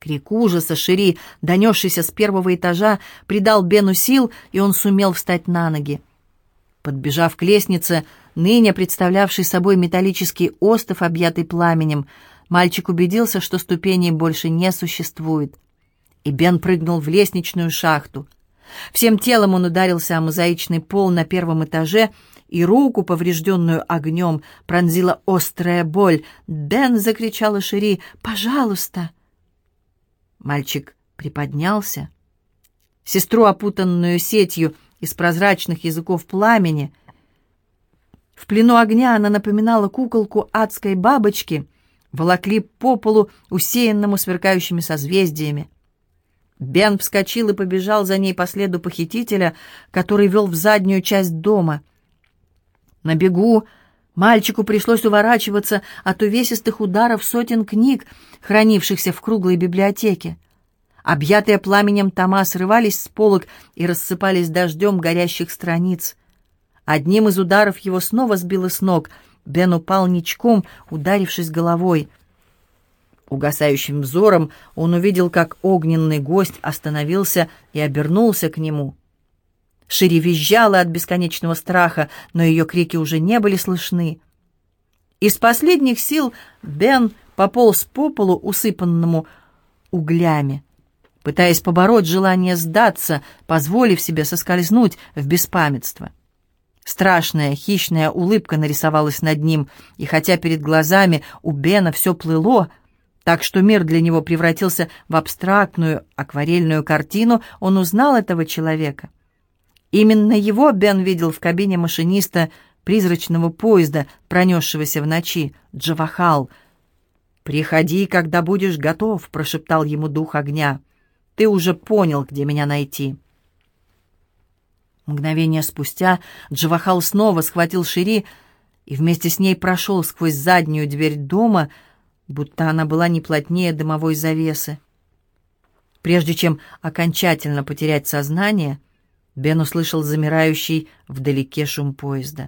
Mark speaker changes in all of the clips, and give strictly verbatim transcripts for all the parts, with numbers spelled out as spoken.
Speaker 1: Крик ужаса Шери, донесшийся с первого этажа, придал Бену сил, и он сумел встать на ноги. Подбежав к лестнице, ныне представлявший собой металлический остов, объятый пламенем, мальчик убедился, что ступеней больше не существует. И Бен прыгнул в лестничную шахту. Всем телом он ударился о мозаичный пол на первом этаже, и руку, поврежденную огнем, пронзила острая боль. «Бен!» — закричала Шери. «Пожалуйста!» Мальчик приподнялся. Сестру, опутанную сетью из прозрачных языков пламени, в плену огня она напоминала куколку адской бабочки, волокли по полу, усеянному сверкающими созвездиями. Бен вскочил и побежал за ней по следу похитителя, который вел в заднюю часть дома. На бегу мальчику пришлось уворачиваться от увесистых ударов сотен книг, хранившихся в круглой библиотеке. Объятые пламенем тома срывались с полок и рассыпались дождем горящих страниц. Одним из ударов его снова сбило с ног. Бен упал ничком, ударившись головой. Угасающим взором он увидел, как огненный гость остановился и обернулся к нему. Шери визжала от бесконечного страха, но ее крики уже не были слышны. Из последних сил Бен пополз по полу, усыпанному углями, пытаясь побороть желание сдаться, позволив себе соскользнуть в беспамятство. Страшная хищная улыбка нарисовалась над ним, и хотя перед глазами у Бена все плыло, так что мир для него превратился в абстрактную акварельную картину, он узнал этого человека. Именно его Бен видел в кабине машиниста призрачного поезда, пронесшегося в ночи, Джавахал. «Приходи, когда будешь готов», — прошептал ему дух огня. «Ты уже понял, где меня найти». Мгновение спустя Джавахал снова схватил Шери и вместе с ней прошел сквозь заднюю дверь дома, будто она была не плотнее дымовой завесы. Прежде чем окончательно потерять сознание, Бен услышал замирающий вдалеке шум поезда.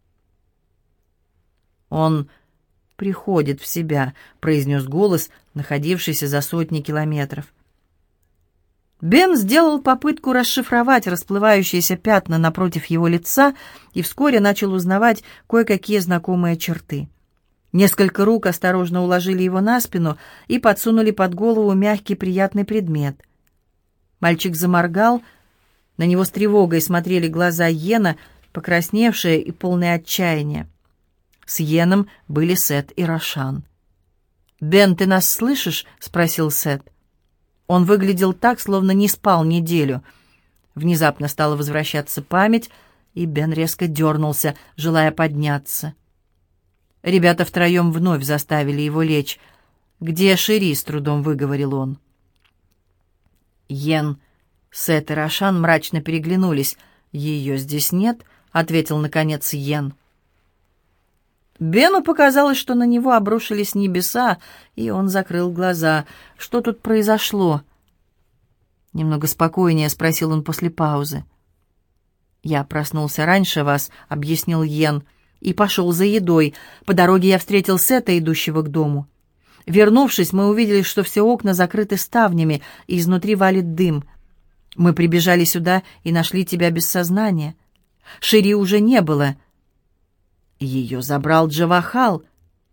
Speaker 1: «Он приходит в себя», — произнес голос, находившийся за сотни километров. Бен сделал попытку расшифровать расплывающиеся пятна напротив его лица и вскоре начал узнавать кое-какие знакомые черты. Несколько рук осторожно уложили его на спину и подсунули под голову мягкий приятный предмет. Мальчик заморгал, на него с тревогой смотрели глаза Йена, покрасневшие и полные отчаяния. С Йеном были Сет и Рошан. «Бен, ты нас слышишь?» — спросил Сет. Он выглядел так, словно не спал неделю. Внезапно стала возвращаться память, и Бен резко дернулся, желая подняться. Ребята втроем вновь заставили его лечь. «Где Шери?» — с трудом выговорил он. Йен, Сет и Рошан мрачно переглянулись. «Ее здесь нет», — ответил, наконец, Йен. Бену показалось, что на него обрушились небеса, и он закрыл глаза. «Что тут произошло?» Немного спокойнее спросил он после паузы. «Я проснулся раньше вас», — объяснил Йен, — «и пошел за едой. По дороге я встретил Сета, идущего к дому. Вернувшись, мы увидели, что все окна закрыты ставнями, и изнутри валит дым. Мы прибежали сюда и нашли тебя без сознания. Шери уже не было». «Ее забрал Джавахал».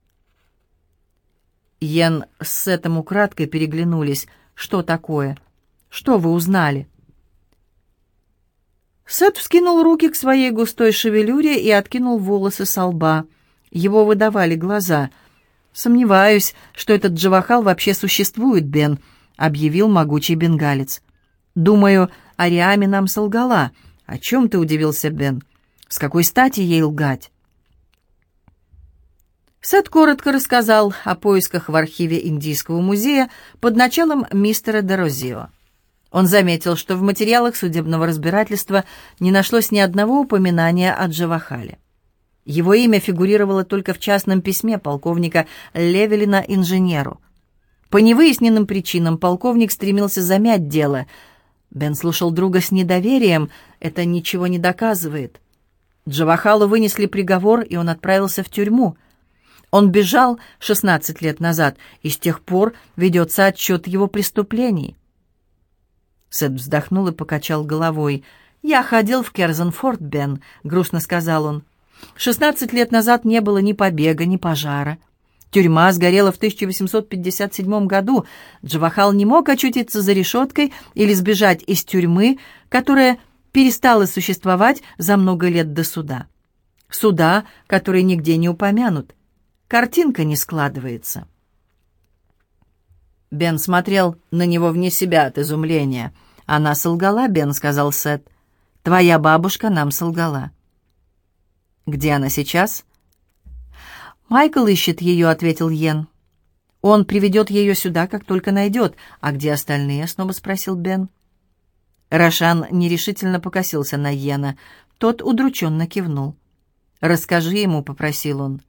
Speaker 1: Йен с Сетом украдкой переглянулись. «Что такое? Что вы узнали?» Сет вскинул руки к своей густой шевелюре и откинул волосы со лба. Его выдавали глаза. «Сомневаюсь, что этот Джавахал вообще существует, Бен», — объявил могучий бенгалец. «Думаю, Ариаме нам солгала». «О чем ты?» — удивился Бен. «С какой стати ей лгать?» Сет коротко рассказал о поисках в архиве Индийского музея под началом мистера Дерозио. Он заметил, что в материалах судебного разбирательства не нашлось ни одного упоминания о Джавахале. Его имя фигурировало только в частном письме полковника Левелина инженеру. По невыясненным причинам полковник стремился замять дело. Бен слушал друга с недоверием. Это ничего не доказывает. Джавахалу вынесли приговор, и он отправился в тюрьму. Он бежал шестнадцать лет назад, и с тех пор ведется отчет его преступлений». Сет вздохнул и покачал головой. «Я ходил в Керзенфорд, Бен», — грустно сказал он. «Шестнадцать лет назад не было ни побега, ни пожара. Тюрьма сгорела в тысяча восемьсот пятьдесят седьмом году. Джавахал не мог очутиться за решеткой или сбежать из тюрьмы, которая перестала существовать за много лет до суда. Суда, который нигде не упомянут. Картинка не складывается». Бен смотрел на него вне себя от изумления. «Она солгала, Бен», — сказал Сет. «Твоя бабушка нам солгала». «Где она сейчас?» «Майкл ищет ее», — ответил Йен. «Он приведет ее сюда, как только найдет. А где остальные?» — снова спросил Бен. Рошан нерешительно покосился на Йена. Тот удрученно кивнул. «Расскажи ему», — попросил он.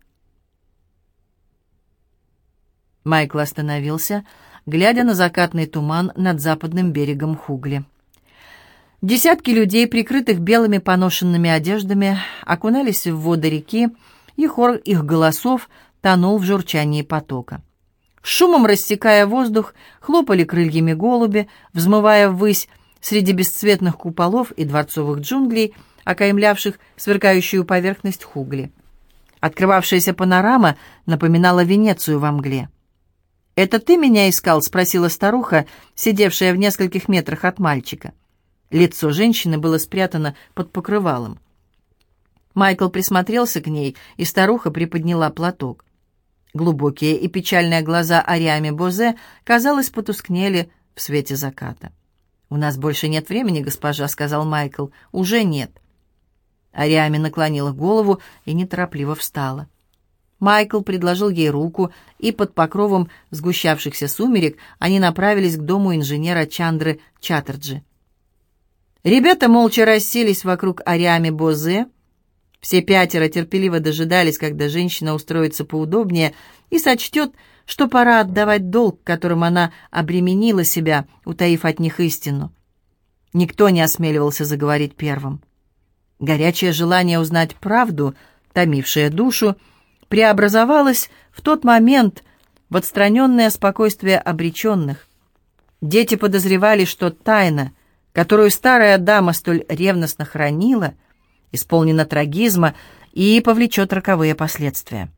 Speaker 1: Майкл остановился, глядя на закатный туман над западным берегом Хугли. Десятки людей, прикрытых белыми поношенными одеждами, окунались в воды реки, и хор их голосов тонул в журчании потока. Шумом рассекая воздух, хлопали крыльями голуби, взмывая ввысь среди бесцветных куполов и дворцовых джунглей, окаймлявших сверкающую поверхность Хугли. Открывавшаяся панорама напоминала Венецию во мгле. «Это ты меня искал?» — спросила старуха, сидевшая в нескольких метрах от мальчика. Лицо женщины было спрятано под покрывалом. Майкл присмотрелся к ней, и старуха приподняла платок. Глубокие и печальные глаза Ариами Бозе, казалось, потускнели в свете заката. «У нас больше нет времени, госпожа», — сказал Майкл. «Уже нет». Ариами наклонила голову и неторопливо встала. Майкл предложил ей руку, и под покровом сгущавшихся сумерек они направились к дому инженера Чандры Чаттерджи. Ребята молча расселись вокруг Ариами Бозе. Все пятеро терпеливо дожидались, когда женщина устроится поудобнее и сочтет, что пора отдавать долг, которым она обременила себя, утаив от них истину. Никто не осмеливался заговорить первым. Горячее желание узнать правду, томившее душу, преобразовалось в тот момент в отстраненное спокойствие обреченных. Дети подозревали, что тайна, которую старая дама столь ревностно хранила, исполнена трагизма и повлечет роковые последствия.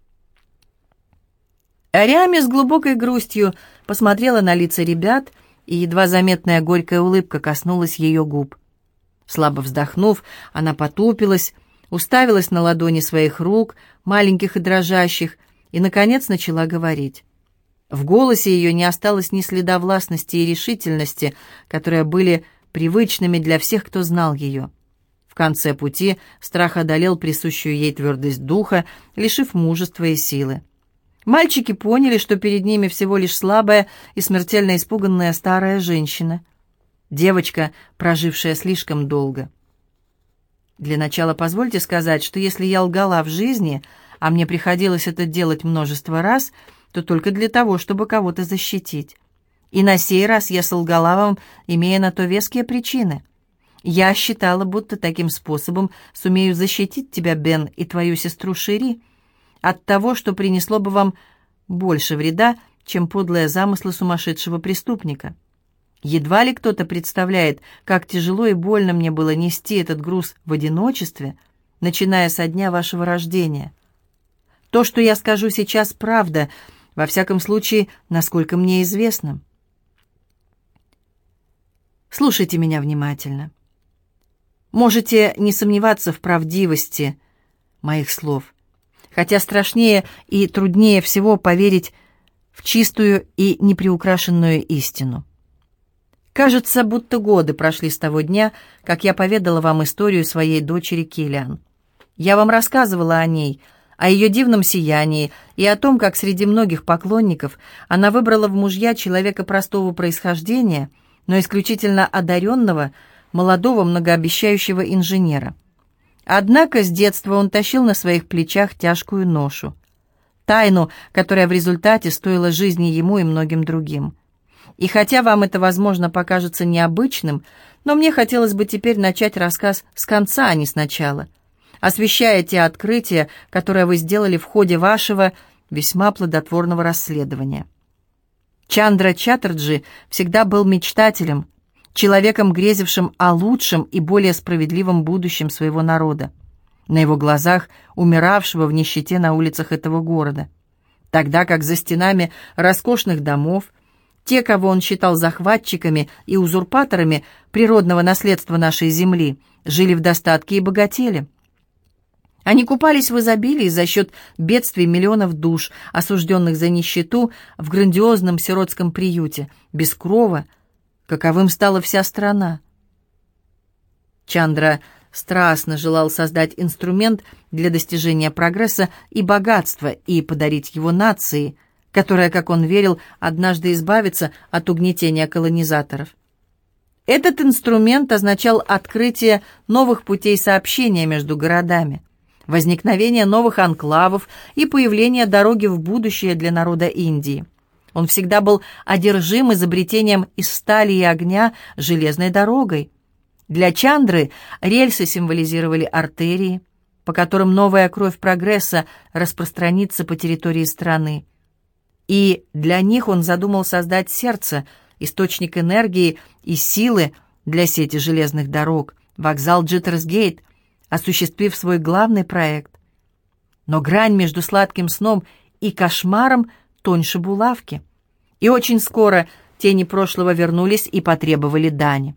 Speaker 1: Ариами с глубокой грустью посмотрела на лица ребят, и едва заметная горькая улыбка коснулась ее губ. Слабо вздохнув, она потупилась, уставилась на ладони своих рук, маленьких и дрожащих, и, наконец, начала говорить. В голосе ее не осталось ни следа властности и решительности, которые были привычными для всех, кто знал ее. В конце пути страх одолел присущую ей твердость духа, лишив мужества и силы. Мальчики поняли, что перед ними всего лишь слабая и смертельно испуганная старая женщина. Девочка, прожившая слишком долго. Для начала позвольте сказать, что если я лгала в жизни, а мне приходилось это делать множество раз, то только для того, чтобы кого-то защитить. И на сей раз я солгала вам, имея на то веские причины. Я считала, будто таким способом сумею защитить тебя, Бен, и твою сестру Шири, от того, что принесло бы вам больше вреда, чем подлые замыслы сумасшедшего преступника. Едва ли кто-то представляет, как тяжело и больно мне было нести этот груз в одиночестве, начиная со дня вашего рождения. То, что я скажу сейчас, правда, во всяком случае, насколько мне известно. Слушайте меня внимательно. Можете не сомневаться в правдивости моих слов, хотя страшнее и труднее всего поверить в чистую и неприукрашенную истину. Кажется, будто годы прошли с того дня, как я поведала вам историю своей дочери Киллиан. Я вам рассказывала о ней, о ее дивном сиянии и о том, как среди многих поклонников она выбрала в мужья человека простого происхождения, но исключительно одаренного, молодого многообещающего инженера. Однако с детства он тащил на своих плечах тяжкую ношу, тайну, которая в результате стоила жизни ему и многим другим. И хотя вам это, возможно, покажется необычным, но мне хотелось бы теперь начать рассказ с конца, а не сначала. освещая те открытия, которые вы сделали в ходе вашего весьма плодотворного расследования. Чандра Чаттерджи всегда был мечтателем, человеком, грезившим о лучшем и более справедливом будущем своего народа, на его глазах умиравшего в нищете на улицах этого города, тогда как за стенами роскошных домов те, кого он считал захватчиками и узурпаторами природного наследства нашей земли, жили в достатке и богатели. Они купались в изобилии за счет бедствий миллионов душ, осужденных за нищету в грандиозном сиротском приюте, без крова, каковым стала вся страна. Чандра страстно желал создать инструмент для достижения прогресса и богатства и подарить его нации, которая, как он верил, однажды избавится от угнетения колонизаторов. Этот инструмент означал открытие новых путей сообщения между городами, возникновение новых анклавов и появление дороги в будущее для народа Индии. Он всегда был одержим изобретением из стали и огня железной дорогой. Для Чандры рельсы символизировали артерии, по которым новая кровь прогресса распространится по территории страны. И для них он задумал создать сердце, источник энергии и силы для сети железных дорог, вокзал Джиттерсгейт, осуществив свой главный проект. Но грань между сладким сном и кошмаром тоньше булавки. И очень скоро тени прошлого вернулись и потребовали дани.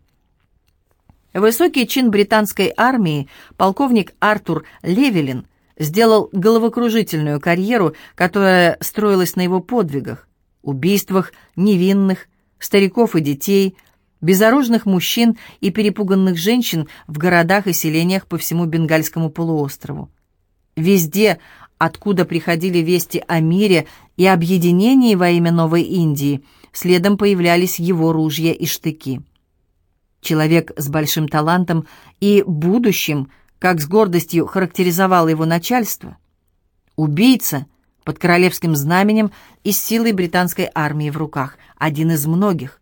Speaker 1: Высокий чин британской армии, полковник Артур Левелин, сделал головокружительную карьеру, которая строилась на его подвигах, убийствах невинных, стариков и детей, безоружных мужчин и перепуганных женщин в городах и селениях по всему Бенгальскому полуострову. Везде, откуда приходили вести о мире и объединении во имя Новой Индии, следом появлялись его ружья и штыки. Человек с большим талантом и будущим, как с гордостью характеризовало его начальство. Убийца под королевским знаменем и с силой британской армии в руках, один из многих.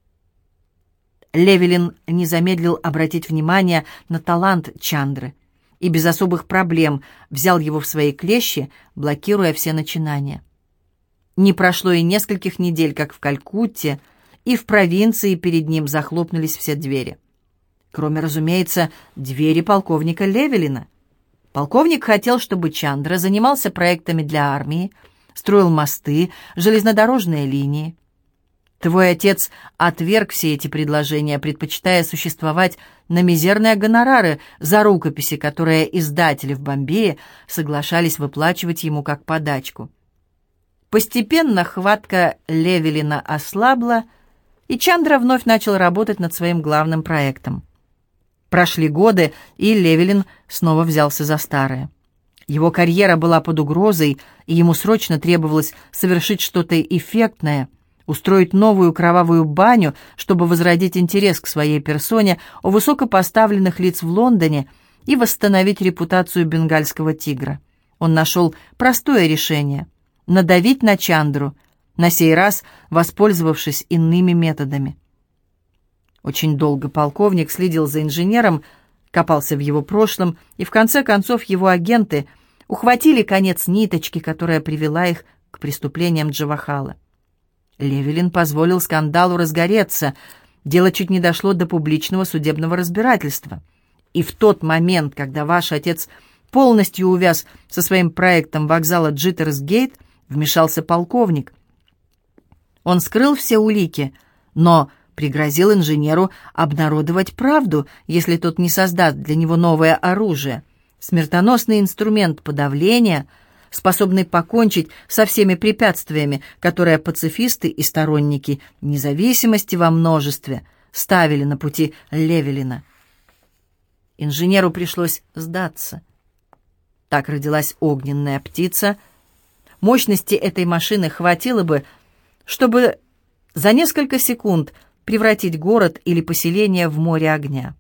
Speaker 1: Левелин не замедлил обратить внимание на талант Чандры и без особых проблем взял его в свои клещи, блокируя все начинания. Не прошло и нескольких недель, как в Калькутте и в провинции перед ним захлопнулись все двери. Кроме, разумеется, двери полковника Левелина. Полковник хотел, чтобы Чандра занимался проектами для армии, строил мосты, железнодорожные линии. Твой отец отверг все эти предложения, предпочитая существовать на мизерные гонорары за рукописи, которые издатели в Бомбее соглашались выплачивать ему как подачку. Постепенно хватка Левелина ослабла, и Чандра вновь начал работать над своим главным проектом. Прошли годы, и Левелин снова взялся за старое. Его карьера была под угрозой, и ему срочно требовалось совершить что-то эффектное, устроить новую кровавую баню, чтобы возродить интерес к своей персоне у высокопоставленных лиц в Лондоне и восстановить репутацию бенгальского тигра. Он нашел простое решение — надавить на Чандру, на сей раз воспользовавшись иными методами. Очень долго полковник следил за инженером, копался в его прошлом, и в конце концов его агенты ухватили конец ниточки, которая привела их к преступлениям Джавахала. Левелин позволил скандалу разгореться, дело чуть не дошло до публичного судебного разбирательства. И в тот момент, когда ваш отец полностью увяз со своим проектом вокзала Джиттерсгейт, вмешался полковник. Он скрыл все улики, но пригрозил инженеру обнародовать правду, если тот не создаст для него новое оружие, смертоносный инструмент подавления, способный покончить со всеми препятствиями, которые пацифисты и сторонники независимости во множестве ставили на пути Левелина. Инженеру пришлось сдаться. Так родилась огненная птица. Мощности этой машины хватило бы, чтобы за несколько секунд превратить город или поселение в море огня.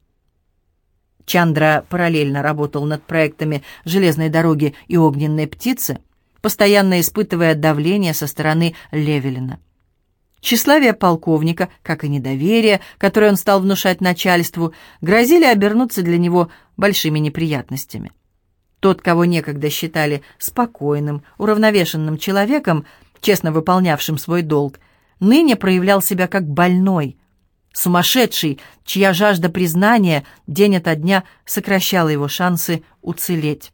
Speaker 1: Чандра параллельно работал над проектами железной дороги и огненной птицы, постоянно испытывая давление со стороны Левелина. Тщеславие полковника, как и недоверие, которое он стал внушать начальству, грозили обернуться для него большими неприятностями. Тот, кого некогда считали спокойным, уравновешенным человеком, честно выполнявшим свой долг, ныне проявлял себя как больной, сумасшедший, чья жажда признания день ото дня сокращала его шансы уцелеть.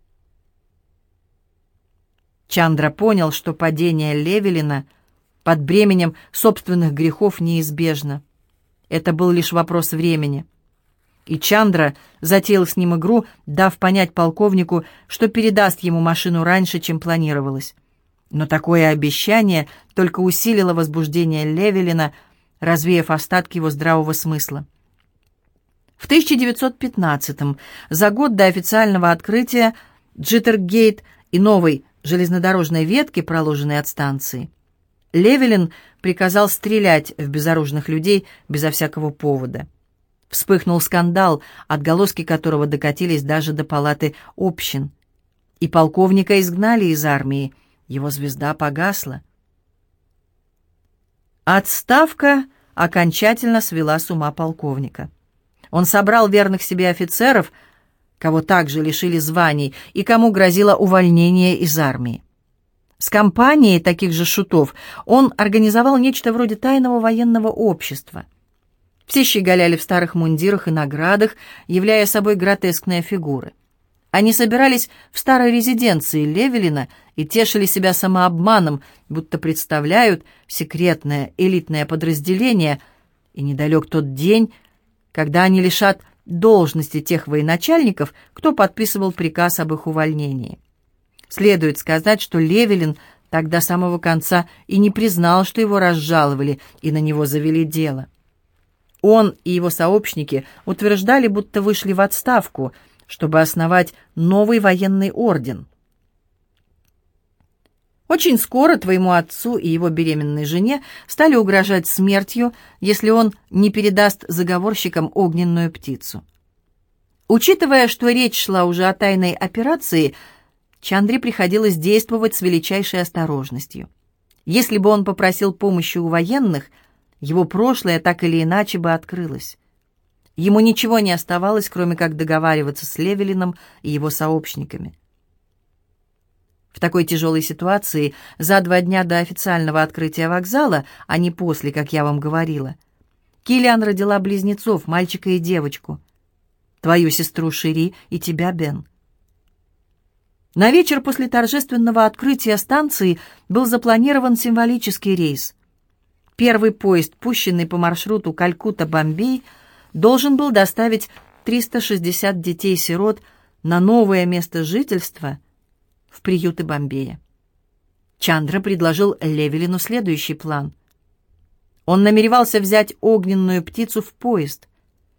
Speaker 1: Чандра понял, что падение Левелина под бременем собственных грехов неизбежно. Это был лишь вопрос времени. И Чандра затеял с ним игру, дав понять полковнику, что передаст ему машину раньше, чем планировалось. Но такое обещание только усилило возбуждение Левелина, развеяв остатки его здравого смысла. В тысяча девятьсот пятнадцатом, за год до официального открытия Джиттергейт и новой железнодорожной ветки, проложенной от станции, Левелин приказал стрелять в безоружных людей безо всякого повода. Вспыхнул скандал, отголоски которого докатились даже до палаты общин. И полковника изгнали из армии, его звезда погасла. Отставка окончательно свела с ума полковника. Он собрал верных себе офицеров, кого также лишили званий, и кому грозило увольнение из армии. С компанией таких же шутов он организовал нечто вроде тайного военного общества. Все щеголяли в старых мундирах и наградах, являя собой гротескные фигуры. Они собирались в старой резиденции Левелина и тешили себя самообманом, будто представляют секретное элитное подразделение, и недалек тот день, когда они лишат должности тех военачальников, кто подписывал приказ об их увольнении. Следует сказать, что Левелин так до самого конца и не признал, что его разжаловали и на него завели дело. Он и его сообщники утверждали, будто вышли в отставку, чтобы основать новый военный орден. Очень скоро твоему отцу и его беременной жене стали угрожать смертью, если он не передаст заговорщикам огненную птицу. Учитывая, что речь шла уже о тайной операции, Чандре приходилось действовать с величайшей осторожностью. Если бы он попросил помощи у военных, его прошлое так или иначе бы открылось. Ему ничего не оставалось, кроме как договариваться с Левелином и его сообщниками. В такой тяжелой ситуации, за два дня до официального открытия вокзала, а не после, как я вам говорила, Киллиан родила близнецов, мальчика и девочку. Твою сестру Шири и тебя, Бен. На вечер после торжественного открытия станции был запланирован символический рейс. Первый поезд, пущенный по маршруту Калькутта-Бомбей, должен был доставить триста шестьдесят детей-сирот на новое место жительства в приюты Бомбея. Чандра предложил Левелину следующий план. Он намеревался взять огненную птицу в поезд.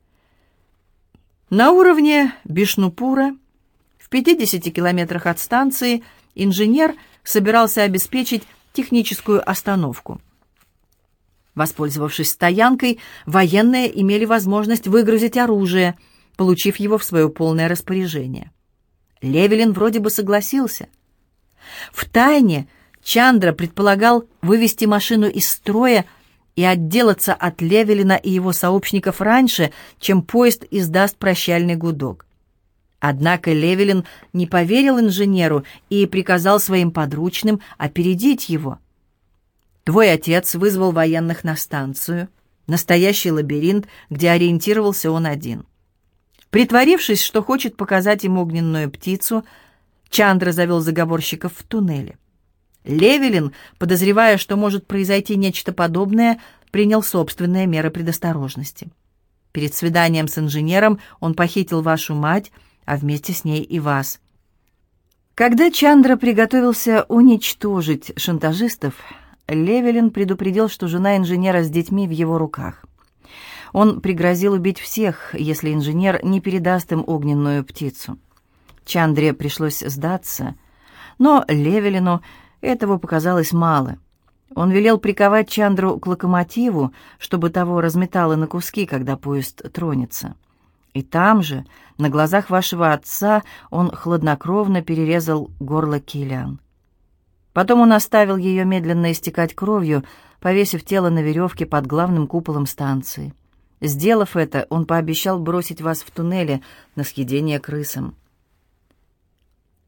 Speaker 1: На уровне Бишнупура, в пятидесяти километрах от станции, инженер собирался обеспечить техническую остановку. Воспользовавшись стоянкой, военные имели возможность выгрузить оружие, получив его в свое полное распоряжение. Левелин вроде бы согласился. Втайне Чандра предполагал вывести машину из строя и отделаться от Левелина и его сообщников раньше, чем поезд издаст прощальный гудок. Однако Левелин не поверил инженеру и приказал своим подручным опередить его. Твой отец вызвал военных на станцию, настоящий лабиринт, где ориентировался он один. Притворившись, что хочет показать им огненную птицу, Чандра завел заговорщиков в туннеле. Левелин, подозревая, что может произойти нечто подобное, принял собственные меры предосторожности. Перед свиданием с инженером он похитил вашу мать, а вместе с ней и вас. Когда Чандра приготовился уничтожить шантажистов, Левелин предупредил, что жена инженера с детьми в его руках. Он пригрозил убить всех, если инженер не передаст им огненную птицу. Чандре пришлось сдаться, но Левелину этого показалось мало. Он велел приковать Чандру к локомотиву, чтобы того разметало на куски, когда поезд тронется. И там же, на глазах вашего отца, он хладнокровно перерезал горло Киллиан. Потом он оставил ее медленно истекать кровью, повесив тело на веревке под главным куполом станции. Сделав это, он пообещал бросить вас в туннеле на съедение крысам.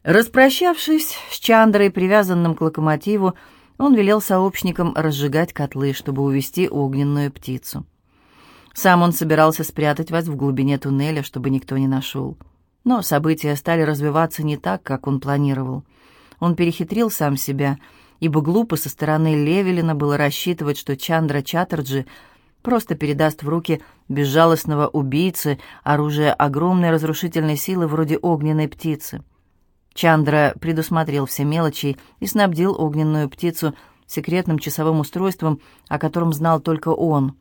Speaker 1: Распрощавшись с Чандрой, привязанным к локомотиву, он велел сообщникам разжигать котлы, чтобы увести огненную птицу. Сам он собирался спрятать вас в глубине туннеля, чтобы никто не нашел. Но события стали развиваться не так, как он планировал. Он перехитрил сам себя, ибо глупо со стороны Левелина было рассчитывать, что Чандра Чаттерджи просто передаст в руки безжалостного убийцы оружие огромной разрушительной силы вроде огненной птицы. Чандра предусмотрел все мелочи и снабдил огненную птицу секретным часовым устройством, о котором знал только он.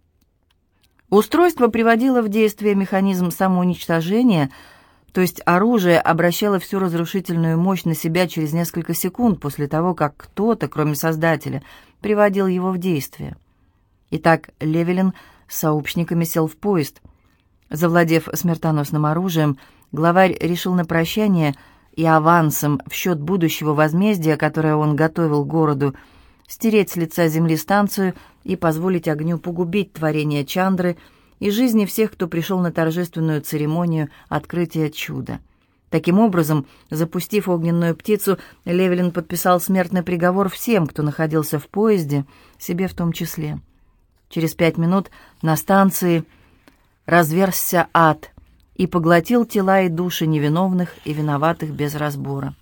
Speaker 1: Устройство приводило в действие механизм самоуничтожения, то есть оружие обращало всю разрушительную мощь на себя через несколько секунд после того, как кто-то, кроме Создателя, приводил его в действие. Итак, Левелин с сообщниками сел в поезд. Завладев смертоносным оружием, главарь решил на прощание и авансом в счет будущего возмездия, которое он готовил городу, стереть с лица земли станцию и позволить огню погубить творение Чандры и жизни всех, кто пришел на торжественную церемонию открытия чуда. Таким образом, запустив огненную птицу, Левелин подписал смертный приговор всем, кто находился в поезде, себе в том числе. Через пять минут на станции разверзся ад и поглотил тела и души невиновных и виноватых без разбора.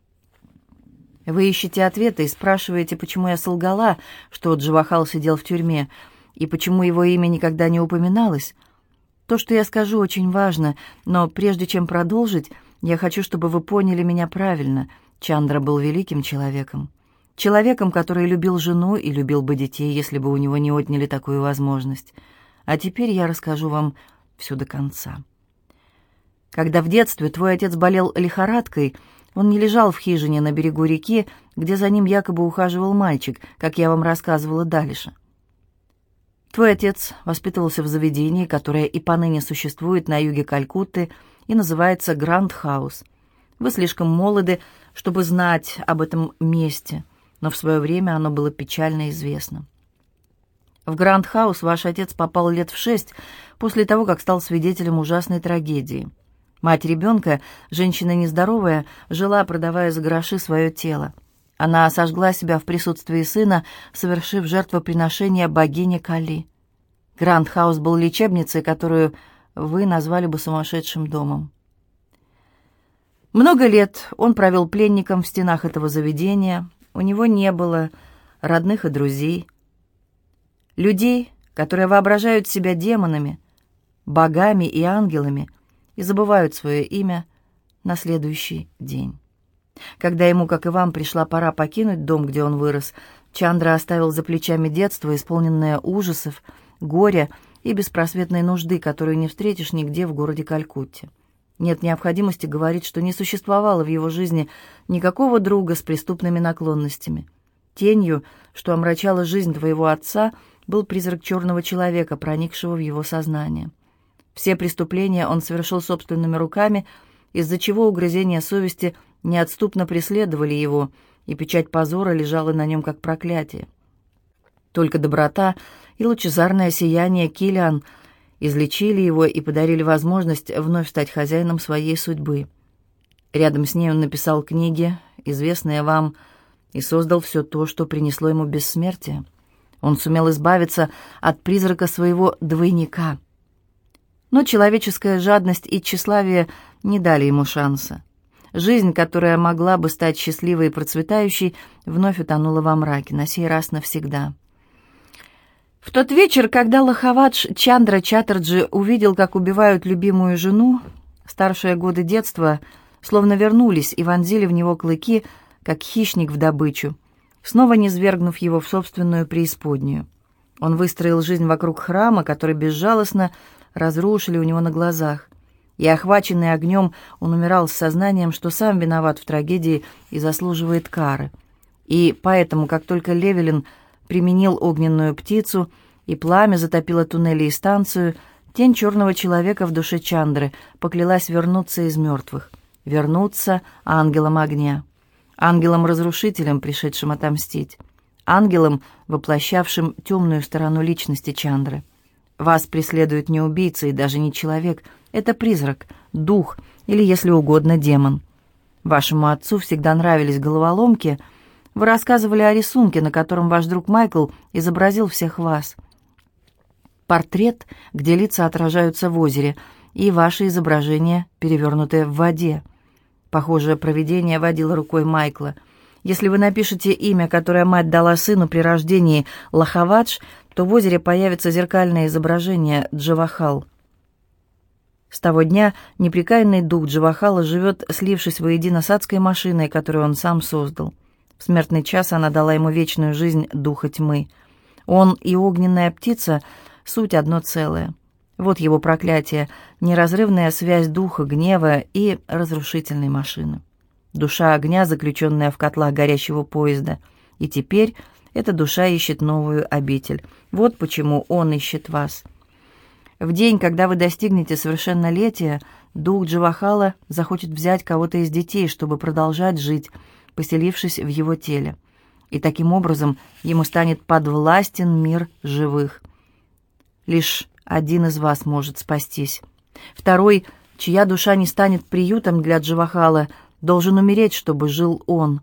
Speaker 1: Вы ищете ответы и спрашиваете, почему я солгала, что Джавахал сидел в тюрьме, и почему его имя никогда не упоминалось. То, что я скажу, очень важно, но прежде чем продолжить, я хочу, чтобы вы поняли меня правильно. Чандра был великим человеком. Человеком, который любил жену и любил бы детей, если бы у него не отняли такую возможность. А теперь я расскажу вам все до конца. Когда в детстве твой отец болел лихорадкой, он не лежал в хижине на берегу реки, где за ним якобы ухаживал мальчик, как я вам рассказывала дальше. Твой отец воспитывался в заведении, которое и поныне существует на юге Калькутты и называется Гранд Хаус. Вы слишком молоды, чтобы знать об этом месте, но в свое время оно было печально известно. В Гранд Хаус ваш отец попал лет в шесть после того, как стал свидетелем ужасной трагедии. Мать ребенка, женщина нездоровая, жила, продавая за гроши свое тело. Она сожгла себя в присутствии сына, совершив жертвоприношение богине Кали. Гранд Хаус был лечебницей, которую вы назвали бы сумасшедшим домом. Много лет он провел пленником в стенах этого заведения. У него не было родных и друзей. Людей, которые воображают себя демонами, богами и ангелами, и забывают свое имя на следующий день. Когда ему, как и вам, пришла пора покинуть дом, где он вырос, Чандра оставил за плечами детство, исполненное ужасов, горя и беспросветной нужды, которую не встретишь нигде в городе Калькутте. Нет необходимости говорить, что не существовало в его жизни никакого друга с преступными наклонностями. Тенью, что омрачала жизнь твоего отца, был призрак черного человека, проникшего в его сознание. Все преступления он совершил собственными руками, из-за чего угрызения совести неотступно преследовали его, и печать позора лежала на нем как проклятие. Только доброта и лучезарное сияние Килиан излечили его и подарили возможность вновь стать хозяином своей судьбы. Рядом с ней он написал книги, известные вам, и создал все то, что принесло ему бессмертие. Он сумел избавиться от призрака своего двойника. Но человеческая жадность и тщеславие не дали ему шанса. Жизнь, которая могла бы стать счастливой и процветающей, вновь утонула во мраке, на сей раз навсегда. В тот вечер, когда Лохавадж Чандра Чаттерджи увидел, как убивают любимую жену, старшие годы детства словно вернулись и вонзили в него клыки, как хищник в добычу, снова низвергнув его в собственную преисподнюю. Он выстроил жизнь вокруг храма, который безжалостно разрушили у него на глазах. И, охваченный огнем, он умирал с сознанием, что сам виноват в трагедии и заслуживает кары. И поэтому, как только Левелин применил огненную птицу, и пламя затопило туннели и станцию, тень черного человека в душе Чандры поклялась вернуться из мертвых, вернуться ангелом огня, ангелом-разрушителем, пришедшим отомстить, ангелом, воплощавшим темную сторону личности Чандры. Вас преследует не убийца и даже не человек, это призрак, дух или, если угодно, демон. Вашему отцу всегда нравились головоломки. Вы рассказывали о рисунке, на котором ваш друг Майкл изобразил всех вас. Портрет, где лица отражаются в озере, и ваше изображение, перевернутое в воде. Похоже, провидение водило рукой Майкла. Если вы напишете имя, которое мать дала сыну при рождении, Лахавадж, то в озере появится зеркальное изображение Джавахал. С того дня непрекаянный дух Джавахала живет, слившись воедино с адской машиной, которую он сам создал. В смертный час она дала ему вечную жизнь духа тьмы. Он и огненная птица — суть одно целое. Вот его проклятие — неразрывная связь духа, гнева и разрушительной машины. Душа огня, заключенная в котлах горящего поезда. И теперь эта душа ищет новую обитель. Вот почему он ищет вас. В день, когда вы достигнете совершеннолетия, дух Джавахала захочет взять кого-то из детей, чтобы продолжать жить, поселившись в его теле. И таким образом ему станет подвластен мир живых. Лишь один из вас может спастись. Второй, чья душа не станет приютом для Джавахала, должен умереть, чтобы жил он.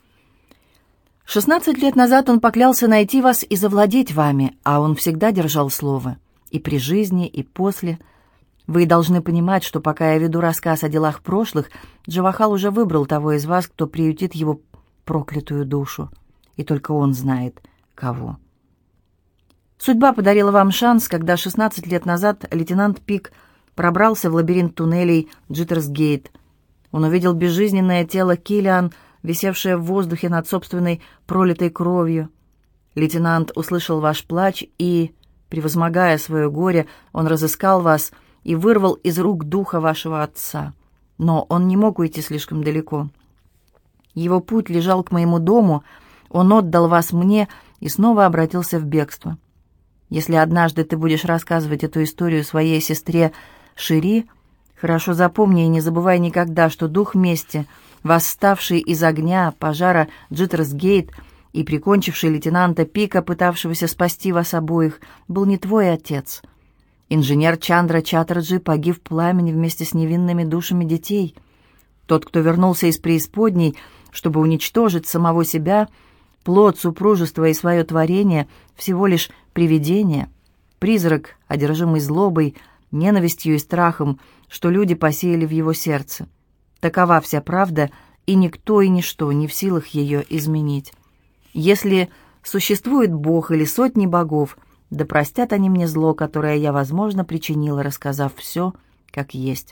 Speaker 1: Шестнадцать лет назад он поклялся найти вас и завладеть вами, а он всегда держал слово. И при жизни, и после. Вы должны понимать, что пока я веду рассказ о делах прошлых, Джавахал уже выбрал того из вас, кто приютит его проклятую душу. И только он знает, кого. Судьба подарила вам шанс, когда шестнадцать лет назад лейтенант Пик пробрался в лабиринт туннелей Джиттерсгейт. Он увидел безжизненное тело Киллиан, висевшее в воздухе над собственной пролитой кровью. Лейтенант услышал ваш плач и, превозмогая свое горе, он разыскал вас и вырвал из рук духа вашего отца. Но он не мог уйти слишком далеко. Его путь лежал к моему дому, он отдал вас мне и снова обратился в бегство. Если однажды ты будешь рассказывать эту историю своей сестре Шири, хорошо запомни и не забывай никогда, что дух мести, восставший из огня пожара Джиттерсгейт и прикончивший лейтенанта Пика, пытавшегося спасти вас обоих, был не твой отец. Инженер Чандра Чаттерджи погиб в пламени вместе с невинными душами детей. Тот, кто вернулся из преисподней, чтобы уничтожить самого себя, плод супружества и свое творение, всего лишь привидение, призрак, одержимый злобой, ненавистью и страхом, что люди посеяли в его сердце. Такова вся правда, и никто и ничто не в силах ее изменить. Если существует Бог или сотни богов, да простят они мне зло, которое я, возможно, причинила, рассказав все, как есть.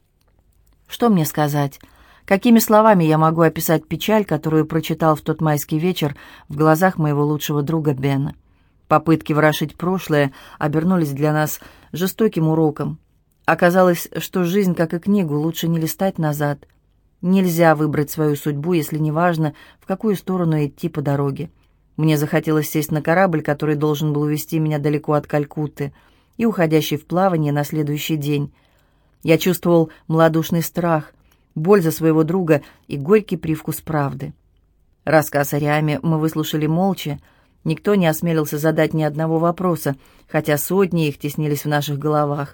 Speaker 1: Что мне сказать? Какими словами я могу описать печаль, которую прочитал в тот майский вечер в глазах моего лучшего друга Бена? Попытки ворошить прошлое обернулись для нас жестоким уроком. Оказалось, что жизнь, как и книгу, лучше не листать назад. Нельзя выбрать свою судьбу, если не важно, в какую сторону идти по дороге. Мне захотелось сесть на корабль, который должен был увезти меня далеко от Калькутты, и уходящий в плавание на следующий день. Я чувствовал малодушный страх, боль за своего друга и горький привкус правды. Рассказ о Риаме мы выслушали молча. Никто не осмелился задать ни одного вопроса, хотя сотни их теснились в наших головах.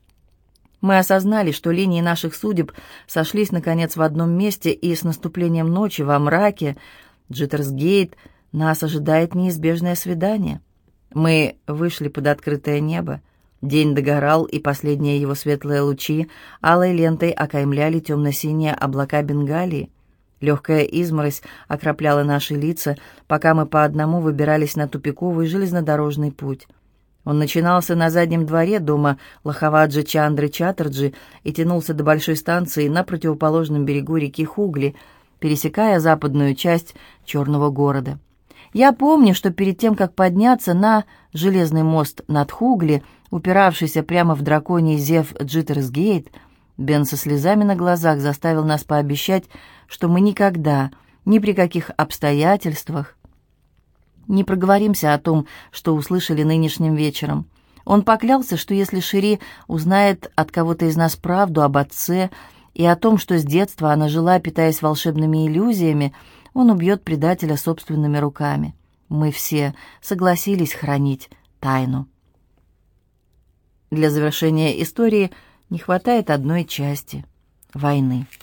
Speaker 1: Мы осознали, что линии наших судеб сошлись, наконец, в одном месте, и с наступлением ночи во мраке Джиттерсгейт нас ожидает неизбежное свидание. Мы вышли под открытое небо. День догорал, и последние его светлые лучи алой лентой окаймляли темно-синие облака Бенгалии. Легкая изморозь окропляла наши лица, пока мы по одному выбирались на тупиковый железнодорожный путь. Он начинался на заднем дворе дома Лахаваджи Чандры Чаттерджи и тянулся до большой станции на противоположном берегу реки Хугли, пересекая западную часть черного города. Я помню, что перед тем, как подняться на железный мост над Хугли, упиравшийся прямо в драконий зев Джиттерсгейт, Бен со слезами на глазах заставил нас пообещать, что мы никогда, ни при каких обстоятельствах, не проговоримся о том, что услышали нынешним вечером. Он поклялся, что если Шири узнает от кого-то из нас правду об отце и о том, что с детства она жила, питаясь волшебными иллюзиями, он убьет предателя собственными руками. Мы все согласились хранить тайну. Для завершения истории не хватает одной части — войны.